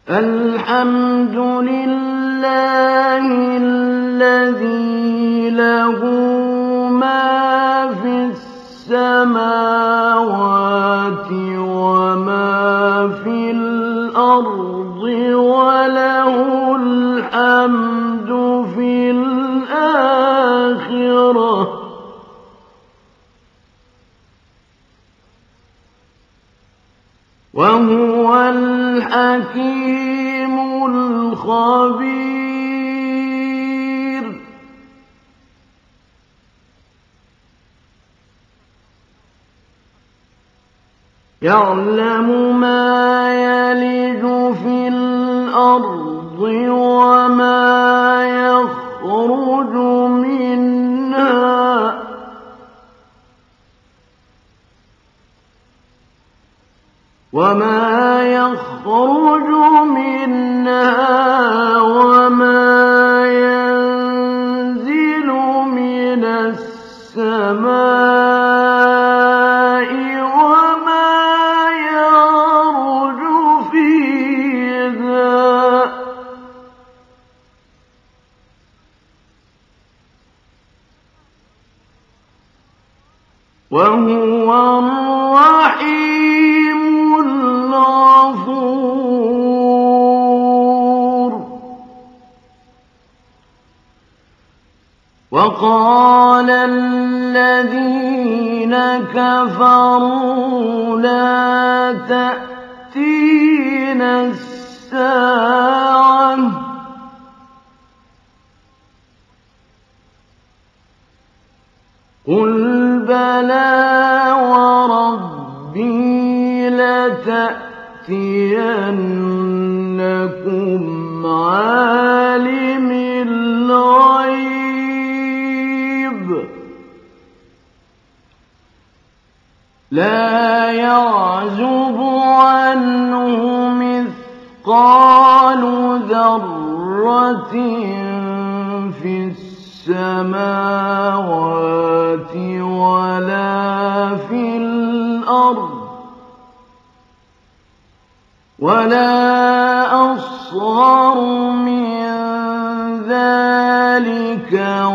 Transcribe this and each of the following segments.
الحمد لله الذي له ما في السماوات وما في الأرض وله الحمد في الآخرة وهو الحكيم الخبير يعلم ما يلج في الأرض وما يخرج منها وما ينزل من السماء وما يعرج فيها وهو الرحيم الغفور وقال الذين كفروا لا تأتينا الساعة قل بلى وربي لتأتينكم عالم الغيب لا يعزب عنه مثقال ذرة في السماوات ولا في الأرض ولا أصغر من ذلك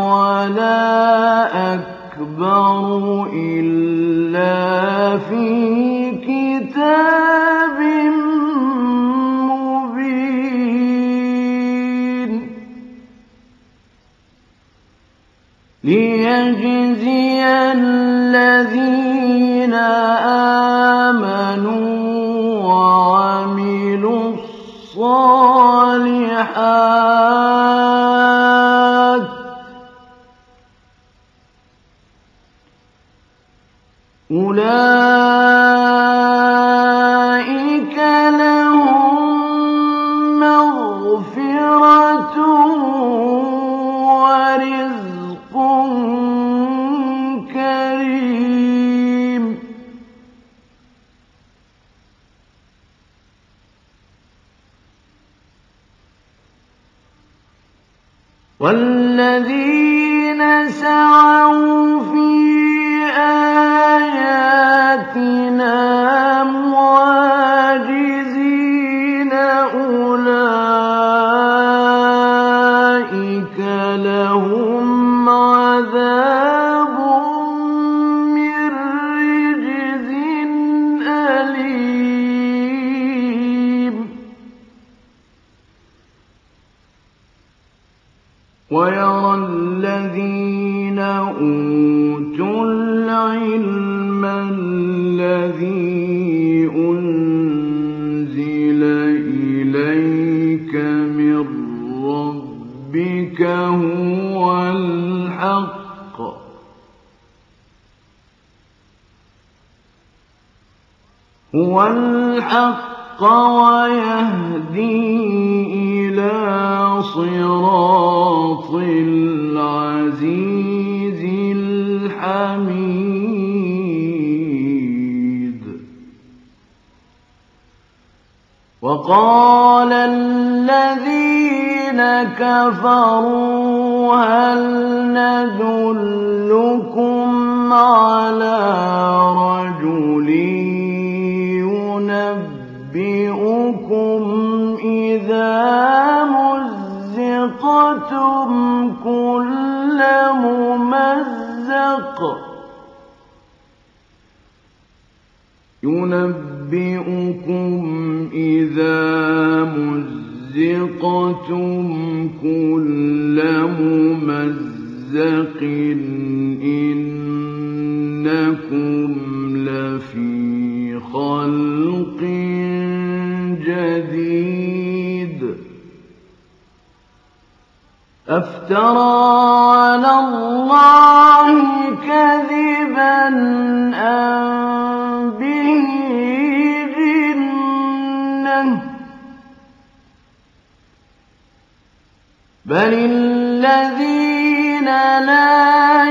ولا أكبر إلا في كتاب مبين ليجزي الذين آمنوا وعملوا الصالحات أولئك لهم مغفرة ورزق كريم والذين سعوا في آياتنا معاجزين أولئك لهم عذاب من رجز أليم ويرى الذين أوتوا العلم الذي أنزل إليك من ربك هو الحق ويهدي إلى صراط العزيز الحميد وقال الذين كفروا هل ندلكم على رجل ينبئكم كل ممزق ينبئكم إذا مزقتم كل ممزق إنكم لفي خلق جديد أفترى على الله كذبا أم به جنة بل الذين لا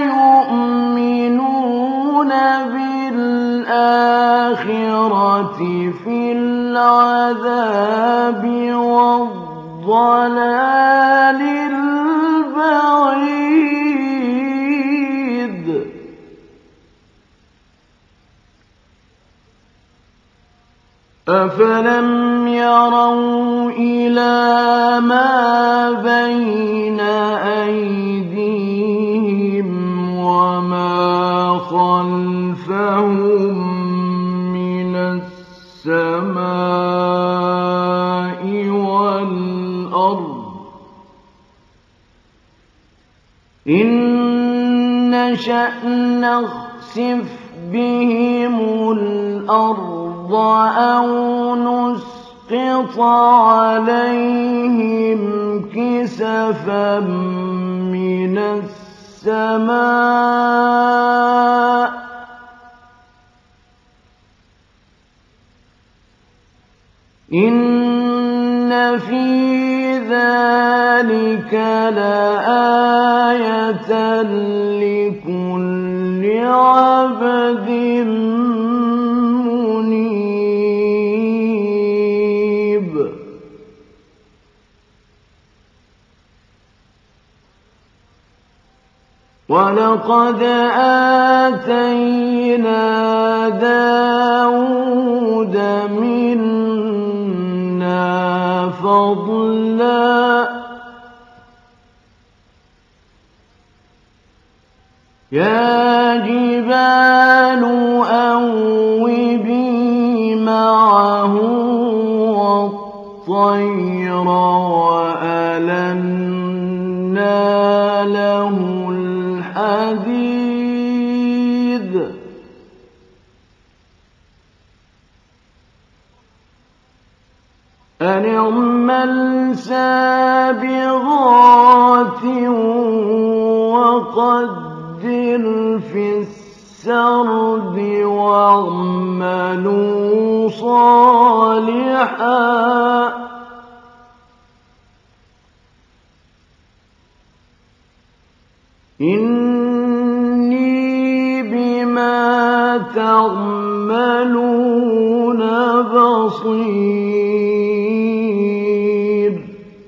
يؤمنون بالآخرة في العذاب والضلال البعيد أفلم يروا إلى ما بين أيديهم وما خلفهم من السماء والأرض إن نشأ نخسف بهم الأرض أو نسقط عليهم كسفا من السماء إن في ذلك لآية لكل عبد منيب ولقد آتينا داود منا فضلا يا جبال أوبي معه والطير وألنا له الحديد أن اعمل سابغات وقدر في السرد واعملوا صالحا إني بما تعملون بصير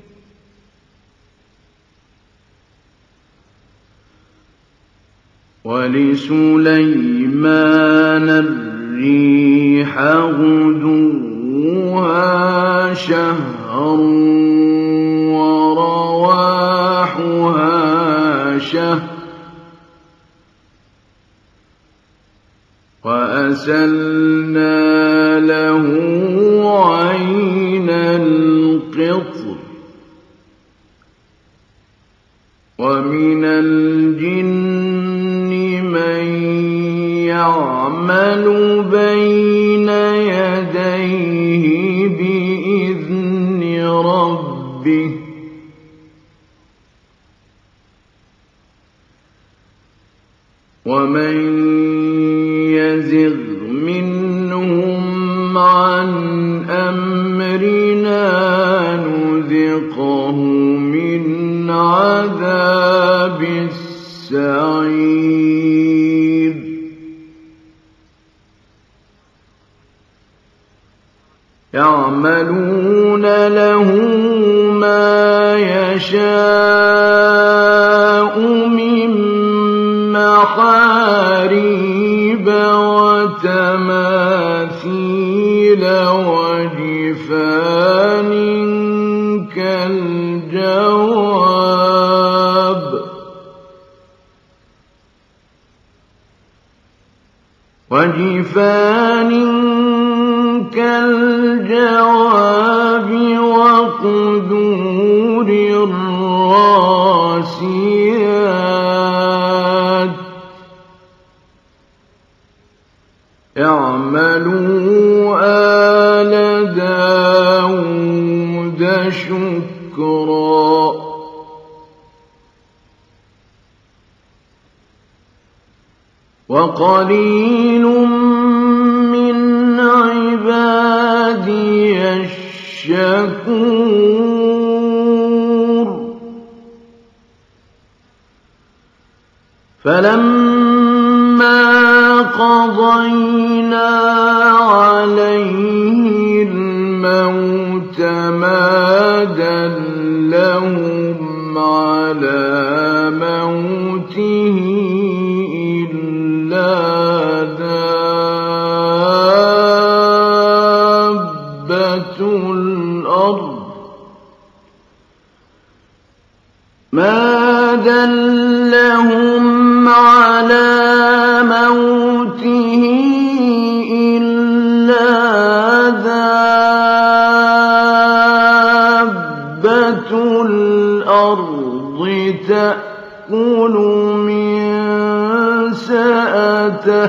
ولسليمان الريح غدوها شهر ورواحها شهر وأسلنا له عين القطر ومن الجن من يعمل بين يديه بإذن ربه ومن يزغ منهم عن أمرنا نذقه من عذاب السعير يعملون له ما يشاء من محاريب وتماثيل وجفان كالجواب وكأسا من معين وفرش مبثوثة وزرابي مبثوثة ومغاشية من دابة ومن الجن من يعمل بين يديه بإذن ربه ومن يزغ منهم عن أمرنا نذقه من عذاب السعير يعملون له ما يشاء من محاريب وتماثيل وجفان وجفان كالجواب وقدور الراسيات اعملوا آل داود شكرا وقليل من عبادي الشكور فلما قضينا عليه الموت ما دلهم على موته إلا دابة الأرض ما دلهم على موته إلا دابة الأرض تأكل من سأته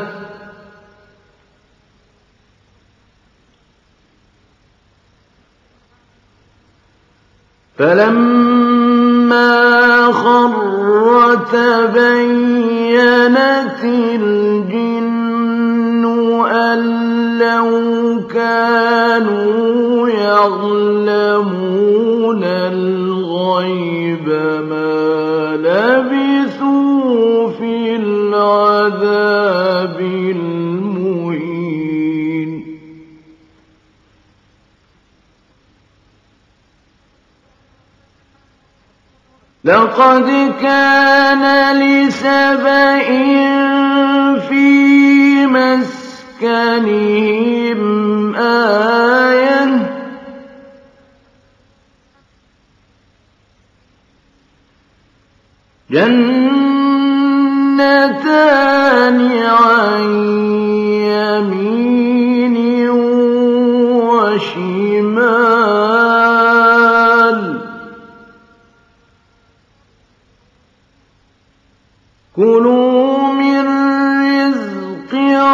فلما خر تبينت الجن أن لو كانوا يعلمون الغيب ما لبثوا في العذاب المهين لقد كان لسبإ في مسكنهم آية جنتان عن يمين وشمال كلوا من رزق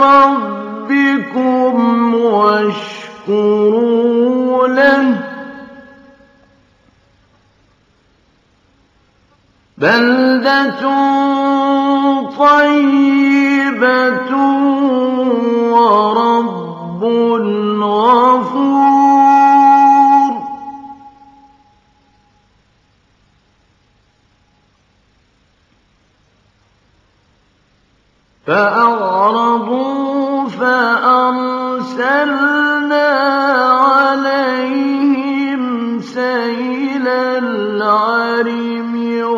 ربكم واشكروا له بلدة طيبة ورب غفور فأعرضوا فأرسلنا عليهم سيل العرم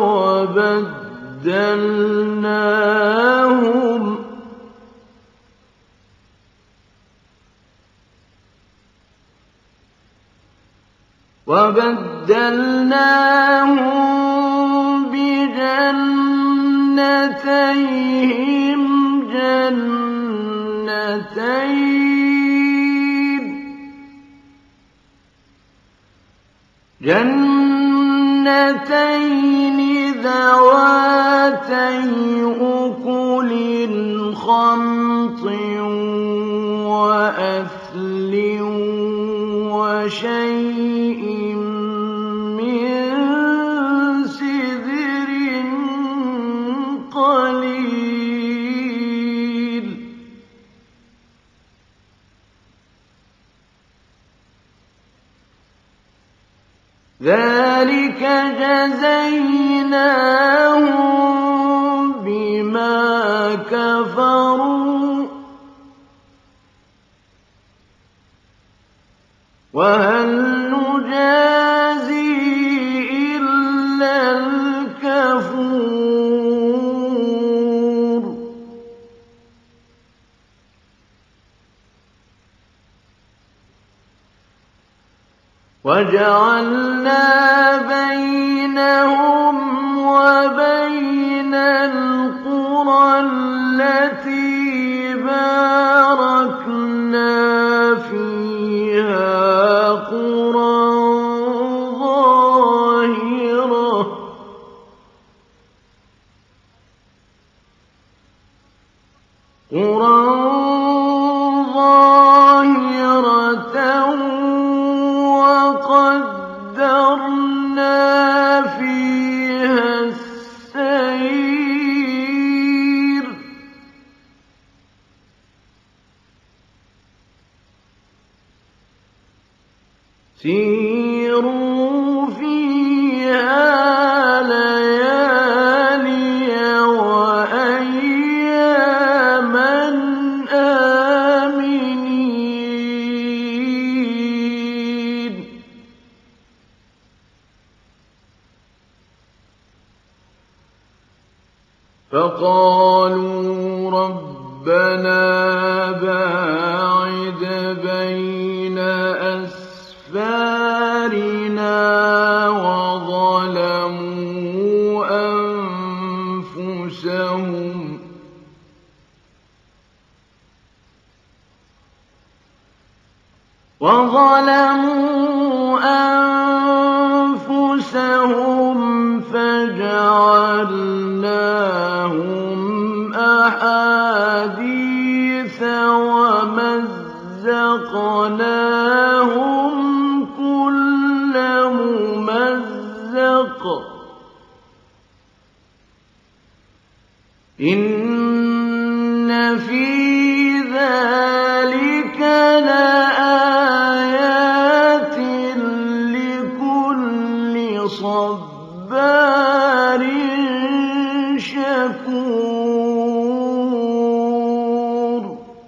وبدلناهم بجنتيهم جنتين ذواتي أكل خمط وأثل وشيء من سدر قليل ذلك جزيناهم بما كفروا وهل نجازي إلا الكفور وجعلنا بينهم وبين القرى التي باركنا فيها قرى ظاهرة وقدرنا فيها السير سيروا فيها ليالي وأياما آمنين فقالوا ربنا باعد بين أسفارنا وظلموا أنفسهم فجعلناهم أحاديث ومزقناهم كل ممزق إن في ذلك لآيات لكل صبار شكور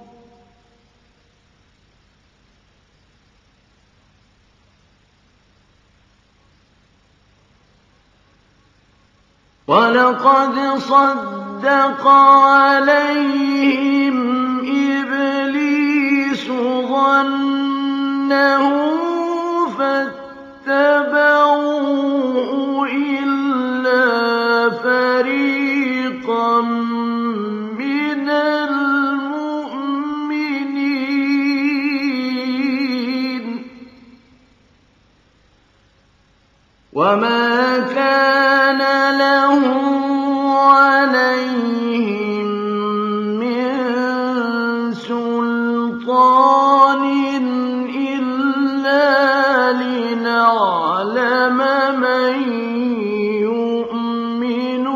ولقد صدق عليهم إبليس ظنه فاتبعوه إلا فريقا من المؤمنين وما كان له عليهم من سلطان إلا لنعلم من يؤمن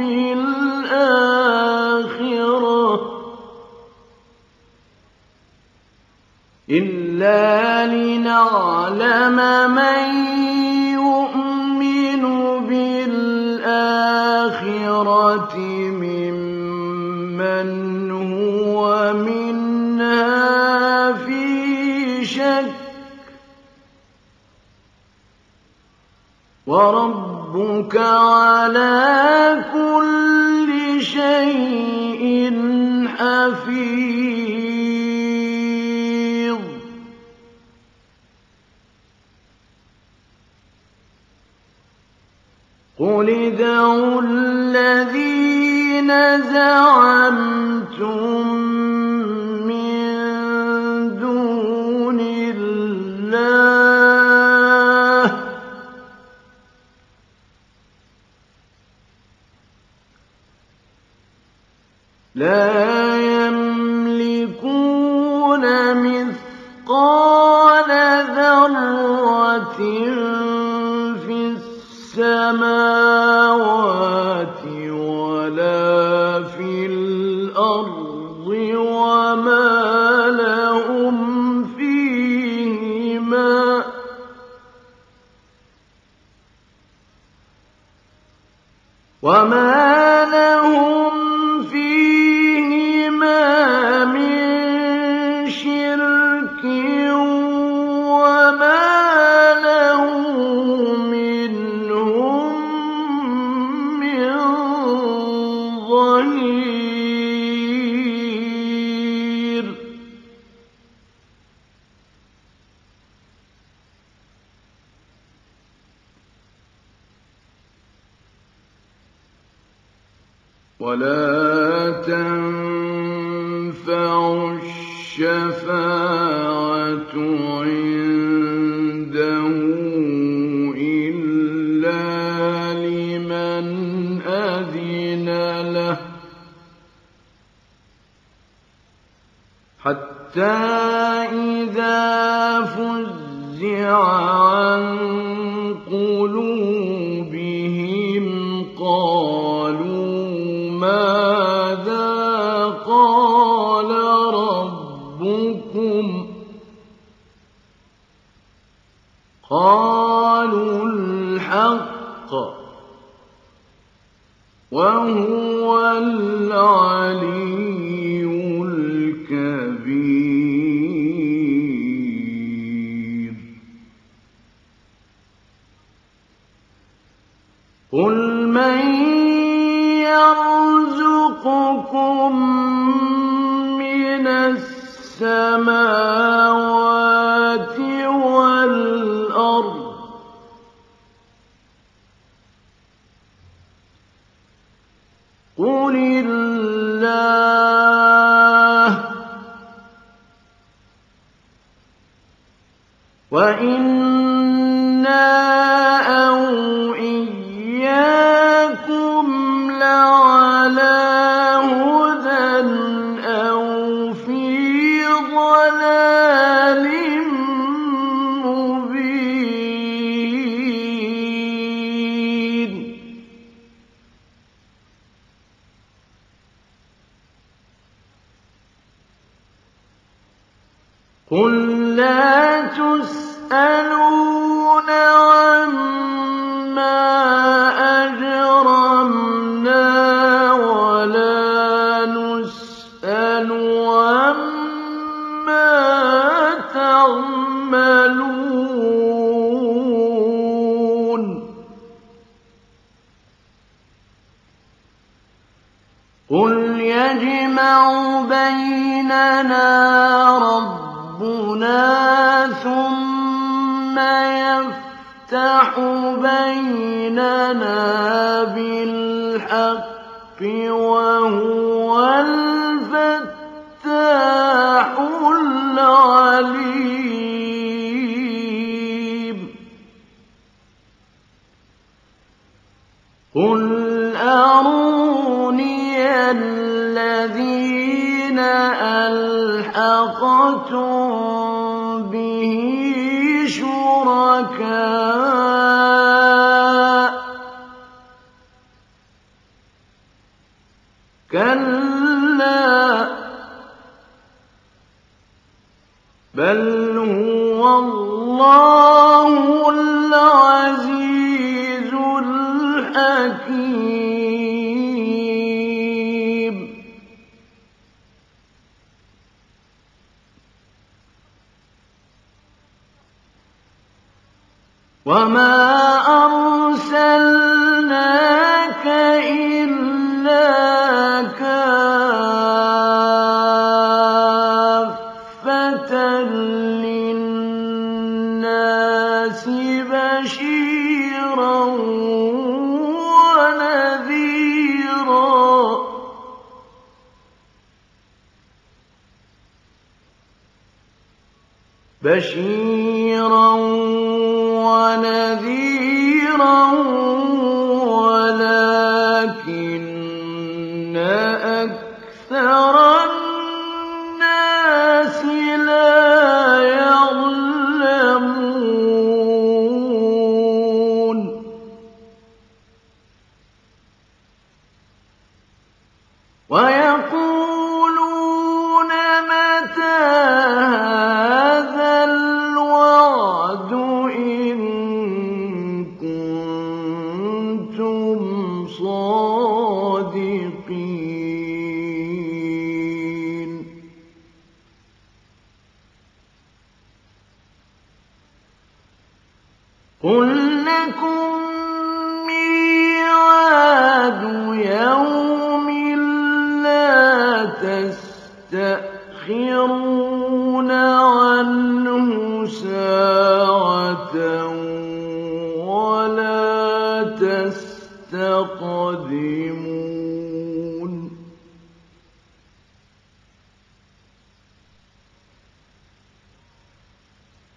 بالآخرة ممن هو منها في شك وربك على كل شيء حفيظ قل ادعوا الذين زعمتم من دون الله لا يملكون مثقال ذرة في السماوات ولا في الأرض وما لهم فيهما من شرك وما له منهم من ظهير ولا تنفع الشَّفَاعَةُ عِندَهُ إِلَّا لِمَنْ أَذِنَ لَهُ حَتَّى إِذَا فُزِّعَ عَن قُلُوبِهِمْ قَالُوا مَاذَا قَالَ رَبُّكُمْ ۖ قَالُوا الْحَقَّ وَهُوَ الْعَلِيُّ الْكَبِيرُ. قُلْ مَن يَرْزُقُكُم مِّنَ السَّمَاوَاتِ وَالْأَرْضِ قُلِ اللَّهُ وَإِنَّا أَوْ إِيَّاكُمْ لَعَلَىٰ هُدًى أَوْ فِي ضَلَالٍ مُّبِينٍ. قُل لَّا تُسْأَلُونَ عَمَّا أَجْرَمْنَا وَلَا نُسْأَلُ عَمَّا تَعْمَلُونَ. قُلْ يَجْمَعُ بَيْنَنَا رَبُّنَا ثُمَّ يَفْتَحُ بَيْنَنَا بِالْحَقِّ وَهُوَ الْفَتَّاحُ الْعَلِيمُ. قُلْ أَرُونِيَ الَّذِينَ أَلْحَقْتُم بِهِ شُرَكَاءَ ۖ كَلَّا بَلْ هُوَ اللَّهُ الْعَزِيزُ الْحَكِيمُ. وَمَا أَرْسَلْنَاكَ إِلَّا كَافَّةً لِّلنَّاسِ بَشِيرًا وَنَذِيرًا وَلَٰكِنَّ أَكْثَرَ النَّاسِ لَا يَعْلَمُونَ. وَيَقُولُونَ مَتَىٰ هَٰذَا الْوَعْدُ إِن كُنتُمْ صَادِقِينَ. قُل لَّكُم مِّيعَادُ يَوْمٍ لَّا تَسْتَأْخِرُونَ عَنْهُ سَاعَةً وَلَا تَسْتَقْدِمُونَ.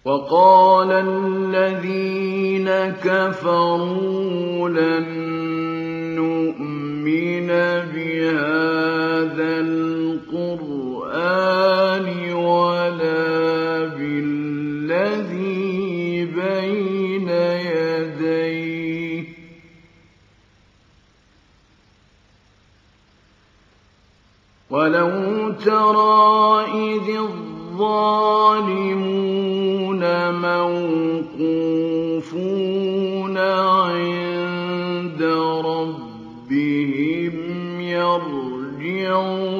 وقال الذين كفروا لن نؤمن بهذا القرآن ولا بالذي بين يديه ولو ترى إذ الظالمون موقوفون عند ربهم يرجع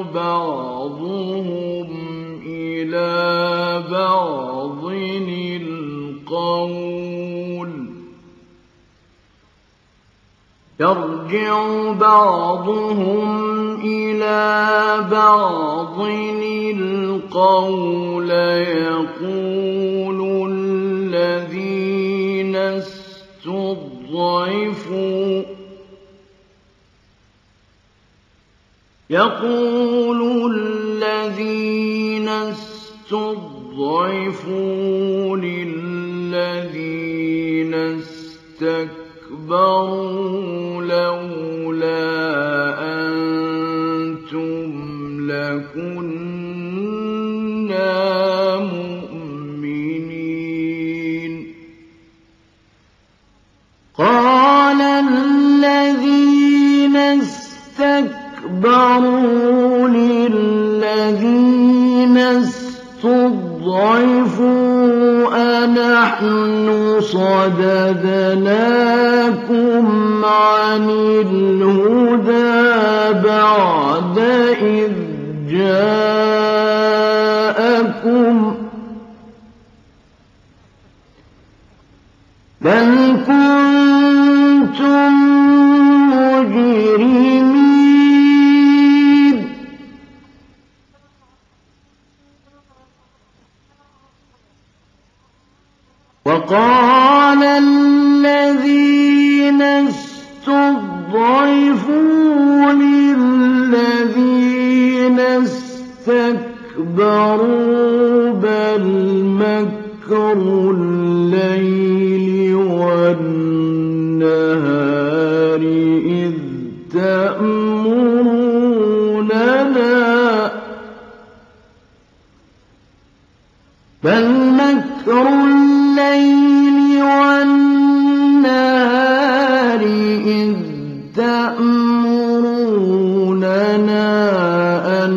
بعضهم إلى بعض القول يقول الذين استضعفوا للذين استكبروا لولا أنتم لكنا مؤمنين قال الذين استكبروا للذين استضعفوا أنحن صددناكم عن الهدى بعد إذ جاءكم بل كنتم مجرمين وقال الذين استضعفوا للذين استكبروا بل مكر الليل والنهار إذ تأمروننا بل مكر الليل والنهار إذ تأمروننا أن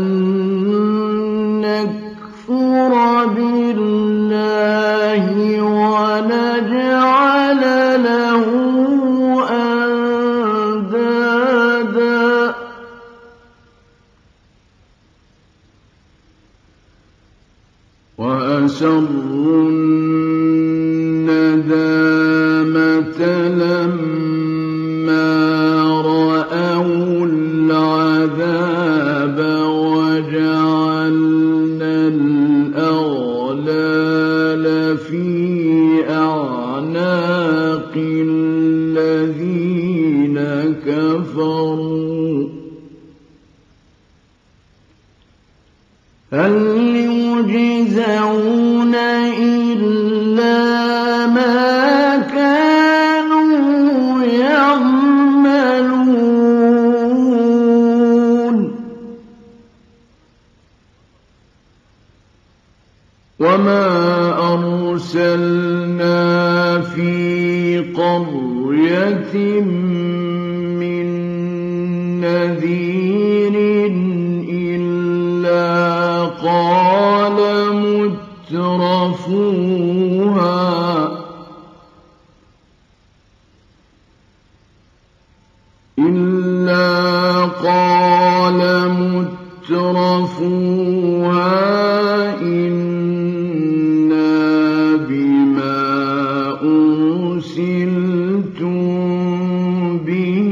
نكفر بالله ونجعل له أندادا وأسروا الندامة لما رأوا العذاب وجعلنا الأغلال في أعناق الذين كفروا هل يجزون إلا ما كانوا يعملون وما أرسلنا في قرية من نذير إلا قال مترفوها إنا بما أرسلتم به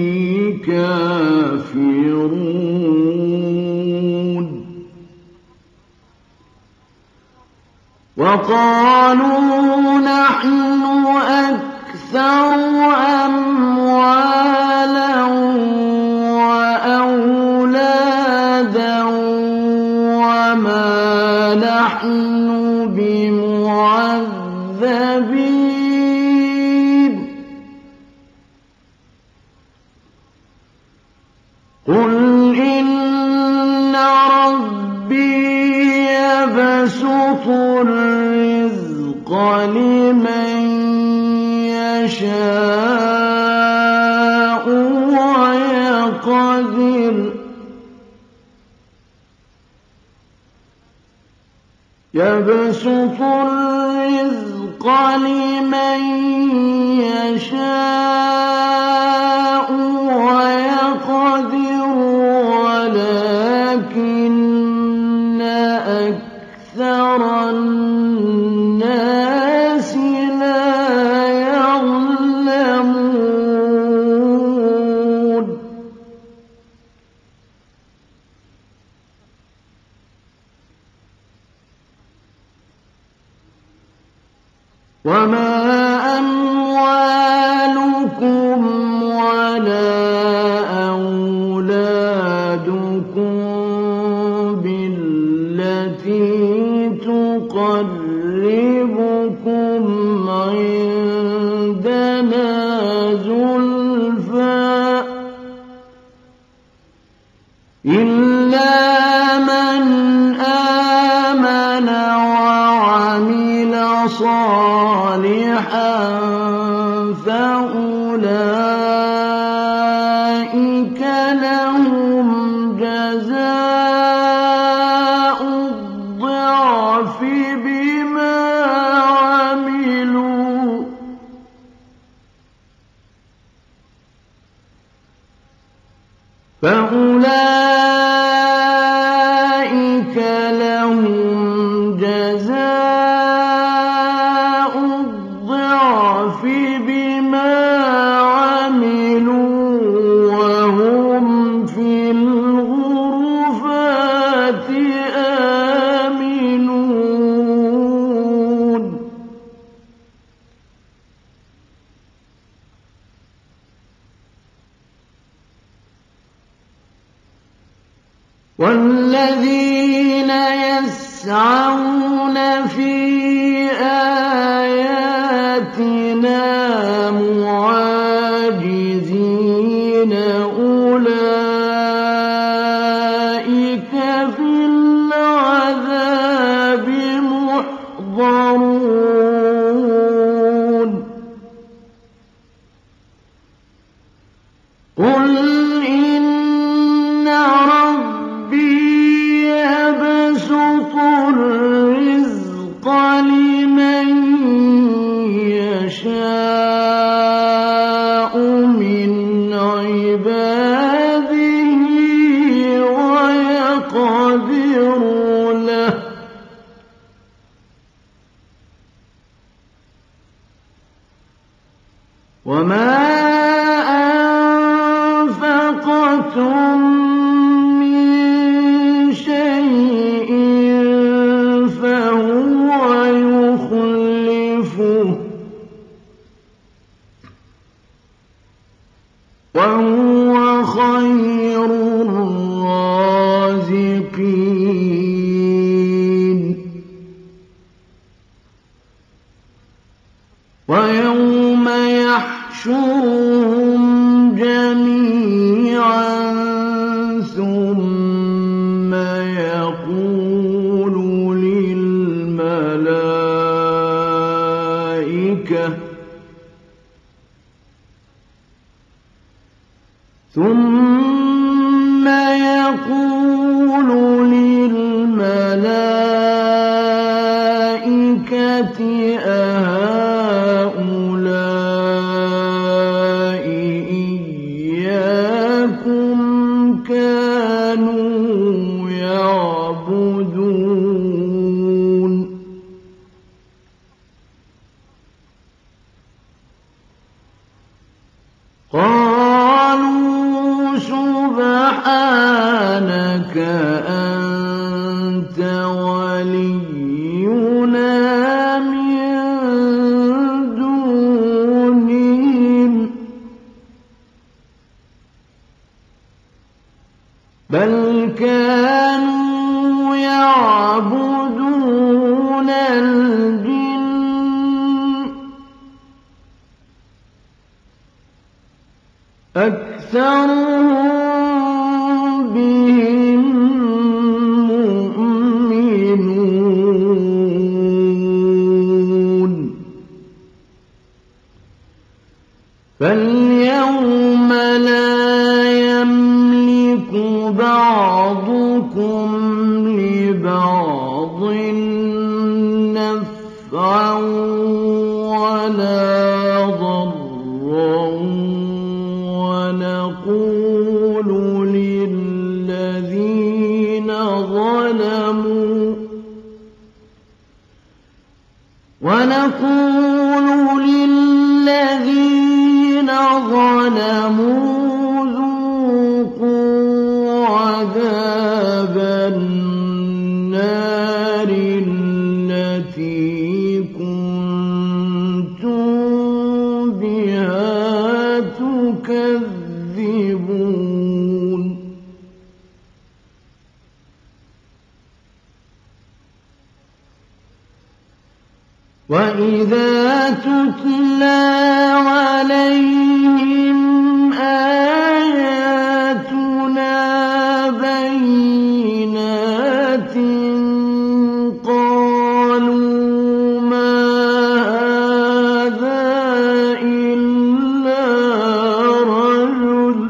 كافرون وقالوا نحن أكثر أموالا وأولادا وما نحن بمعذبين يَشَاءُ وَيَقْدِرُ يَبْسُطُ الرِّزْقَ لِمَن يَشَاءُ وَيَقْدِرُ وَلَٰكِنَّ أَكْثَرَ النَّاسِ لَا يَعْلَمُونَ وَمَا أَمْوَالُكُمْ وَلَا أَوْلَادُكُم بِالَّتِي تُقَرِّبُكُمْ عِندَنَا زُلْفَىٰ إِلَّا مَنْ آمَنَ وَعَمِلَ صَالِحًا فَأُولَٰئِكَ لَهُمْ جَزَاءُ الضِّعْفِ بِمَا عَمِلُوا وَهُمْ فِي الْغُرُفَاتِ آمِنُونَ وَالَّذِينَ يَسْعَوْنَ فِي آيَاتِنَا مُعَاجِزِينَ أُولَٰئِكَ فِي الْعَذَابِ مُحْضَرُونَ قُلْ إِنَّ رَبِّي يَبْسُطُ الرِّزْقَ لِمَن يَشَاءُ مِنْ عِبَادِهِ وَيَقْدِرُ لَهُ ۚ وَمَا أَنفَقْتُم مِّن شَيْءٍ فَهُوَ يُخْلِفُهُ ۖ وَهُوَ خَيْرُ الرَّازِقِينَ وَيَوْمَ يَحْشُرُهُمْ جَمِيعًا ثُمَّ يَقُولُ لِلْمَلَائِكَةِ أَهَٰؤُلَاءِ إِيَّاكُمْ كَانُوا يَعْبُدُونَ قَالُوا سُبْحَانَكَ أَنتَ وَلِيُّنَا مِن دُونِهِم ۖ بَلْ كَانُوا يَعْبُدُونَ الْجِنَّ ۖ أَكْثَرُهُم بِهِم مُّؤْمِنُونَ فاليوم لا يملك بعضكم لبعض نفعا ولا ضرا ونقول للذين ظلموا ذوقوا عذاب النار التي كنتم بها تكذبون وإذا تتلى عليهم آياتنا بينات قالوا ما هذا إلا رجل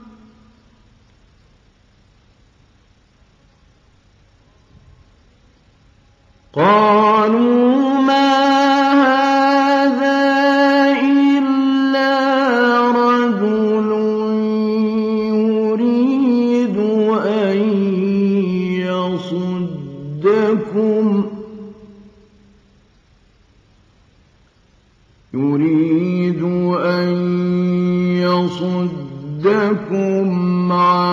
يريد أن يصدكم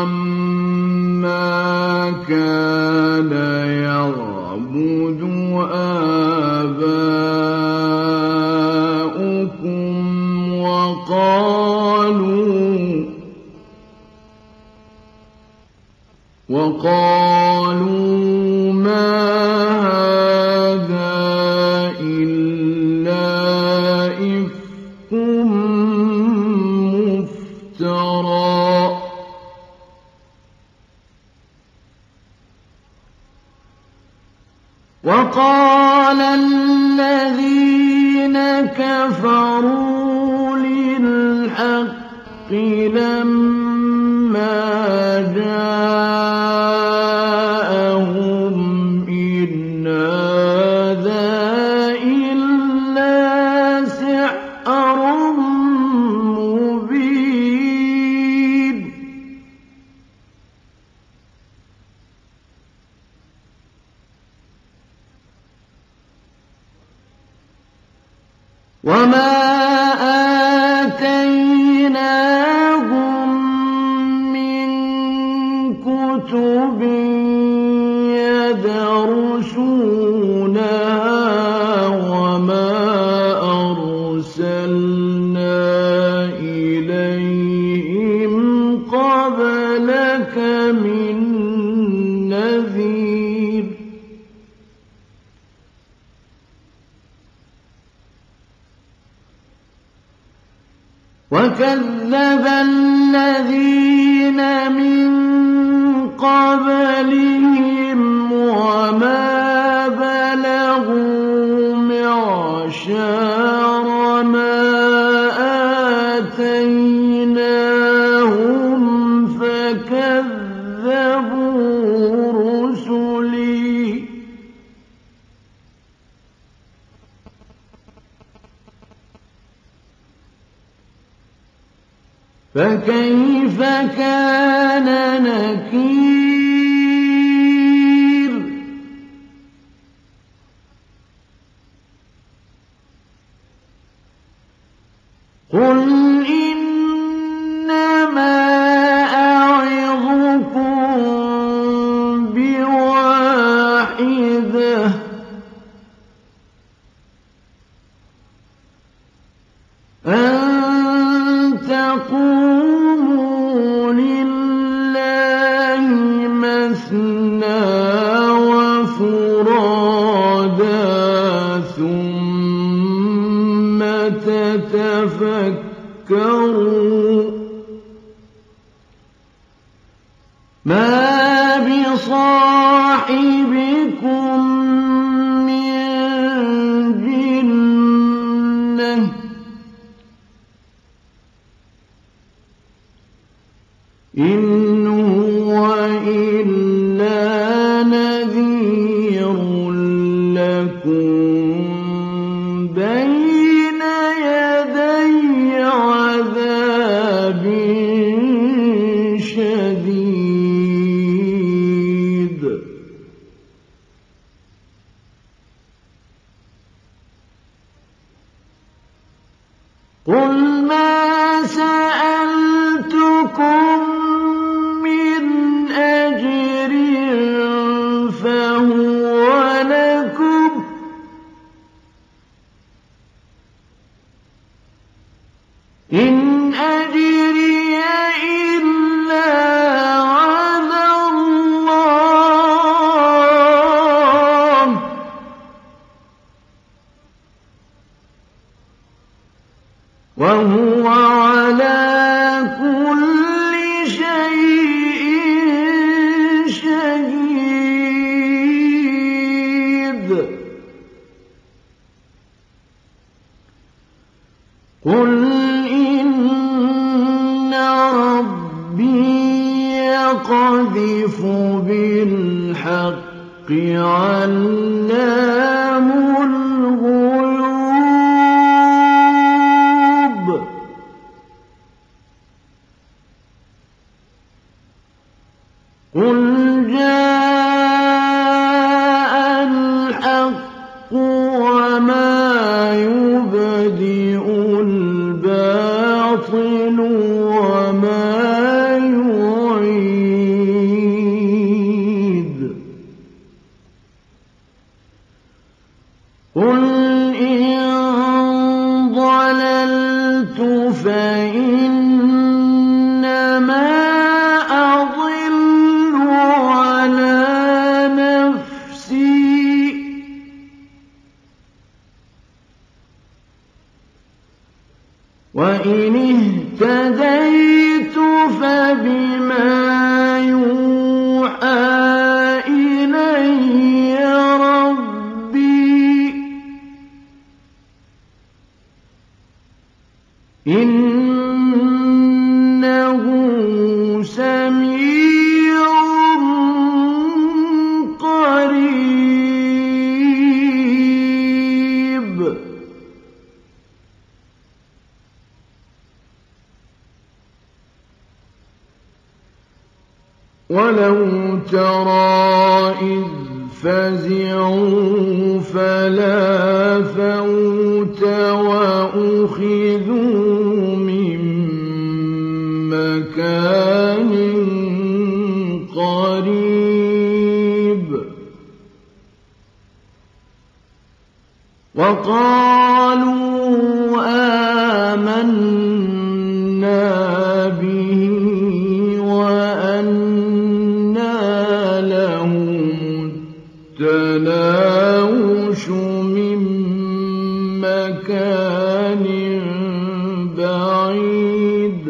عما كان يعبد آباؤكم وقالوا ما هذا إلا إفك مفترى وقال الذين كفروا للحق لما جاءهم إن هذا إلا سحر مبين وما آتيناهم من كتب يدرسونها وما أرسلنا إليهم قبلك من نذير وكذب الذين من قبلهم وما بلغوا معشار ما آتيناهم فكذبوا رسلي فكيف كان نكير قل إنما أعظكم بواحدة أن تقوموا لله مثنى وفرادا ثم تتفكروا ما بصاحبكم من جنة إِنْ هُوَ إِلَّا نَذِيرٌ لَكُم بَيْنَ يَدَيْ عَذَابٍ شَدِيدٍ قُلْ مَا سَأَلْتُكُم مِّنْ أَجْرٍ فَهُوَ لَكُمْ ۖ إِنْ أَجْرِيَ إِلَّا عَلَى اللَّهِ ۖ وَهُوَ عَلَىٰ كُلِّ شَيْءٍ شَهِيدٌ قُلْ إِنَّ رَبِّي يَقْذِفُ بِالْحَقِّ عَلَّامُ الْغُيُوبِ قُلْ جَاءَ الْحَقُّ وَمَا يُبْدِئُ الْبَاطِلُ وَمَا يُعِيدُ قُلْ إِن ضَلَلْتُ فَإِنَّمَا أَضِلُّ عَلَىٰ نَفْسِي ۖ وَإِنِ اهْتَدَيْتُ فَبِمَا يُوحَىٰ إِلَيَّ رَبِّي ۚ إِنَّهُ سَمِيعٌ قَرِيبٌ وَلَوْ تَرَىٰ إِذْ فَزِعُوا فَلَا فَوْتَ وَأُخِذُوا مِن مَّكَانٍ قَرِيبٍ وَقَالُوا آمَنَّا بِهِ وَأَنَّىٰ لَهُمُ التَّنَاوُشُ مِن مَّكَانٍ بَعِيدٍ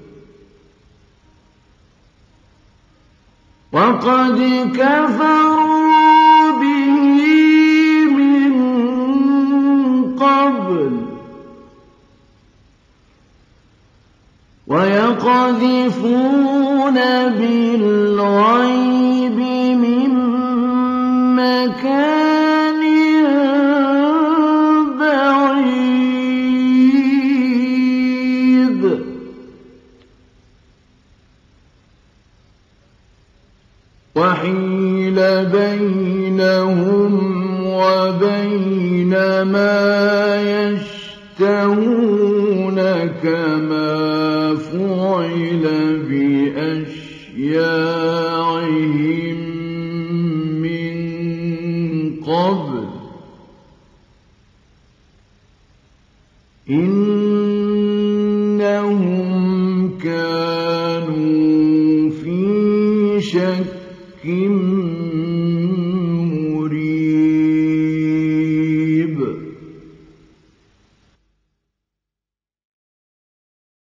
وَقَدْ كَفَرُوا بِهِ مِن قَبْلُ وَيَقْذِفُونَ بِالْغَيْبِ مِن مَّكَانٍ بَعِيدٍ وَحِيلَ بَيْنَهُمْ وَبَيْنَ مَا يَشْتَهُونَ كَمَا فُعِلَ بِأَشْيَاعِهِم مِّن قَبْلُ إِنَّهُمْ كَانُوا فِي شَكٍّ